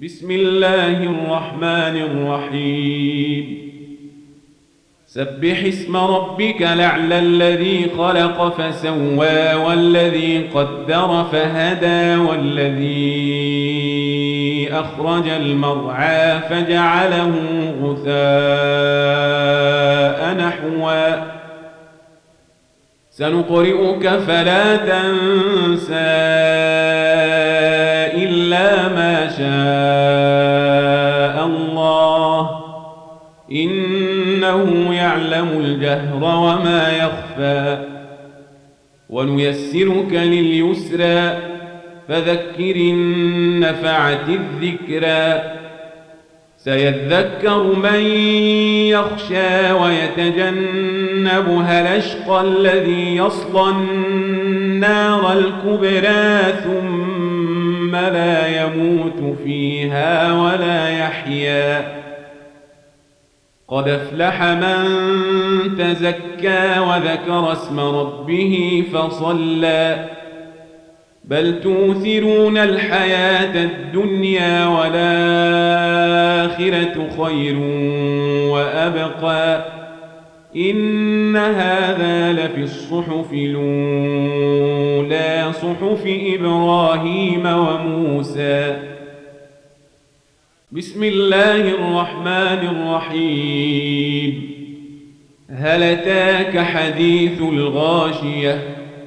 بسم الله الرحمن الرحيم سبح اسم ربك الأعلى الذي خلق فسوى والذي قدر فهدى والذي أخرج المرعى فجعله غثاء نحوا سنقرئك فلا تنسى إلا ما شاء الله إنه يعلم الجهر وما يخفى ونيسرك لليسرى فذكر إن نفعت الذكرى سيذكر من يخشى ويتجنبها الأشقى الذي يصلى النار الكبرى ثم لا يموت فيها ولا يحيا قد أفلح من تزكى وذكر اسم ربه فصلى بل توثرون الحياة الدنيا والآخرة خير وأبقى إن هذا لفي الصحف الأولى صحف إبراهيم وموسى بسم الله الرحمن الرحيم هل أتاك حديث الغاشية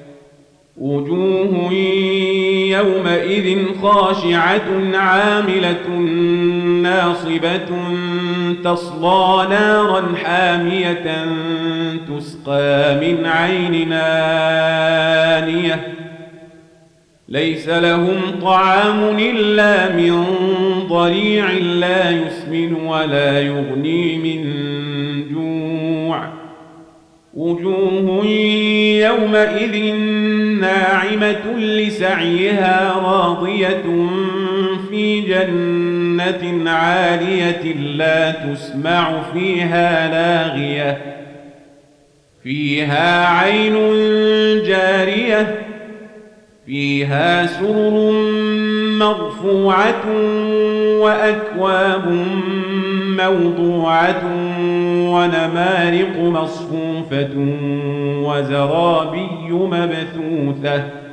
وجوه يومئذ خاشعة عاملة ناصبة تصلى نارا حامية تسقى من عين آنية ليس لهم طعام إلا من ضريع لا يسمن ولا يغني من جوع وجوه يومئذ ناعمة لسعيها راضية في جنة عالية لا تسمع فيها لاغية فيها عين جارية فيها سرر مرفوعة وأكواب موضوعة ونمارق مصفوفة وزرابي مبثوثة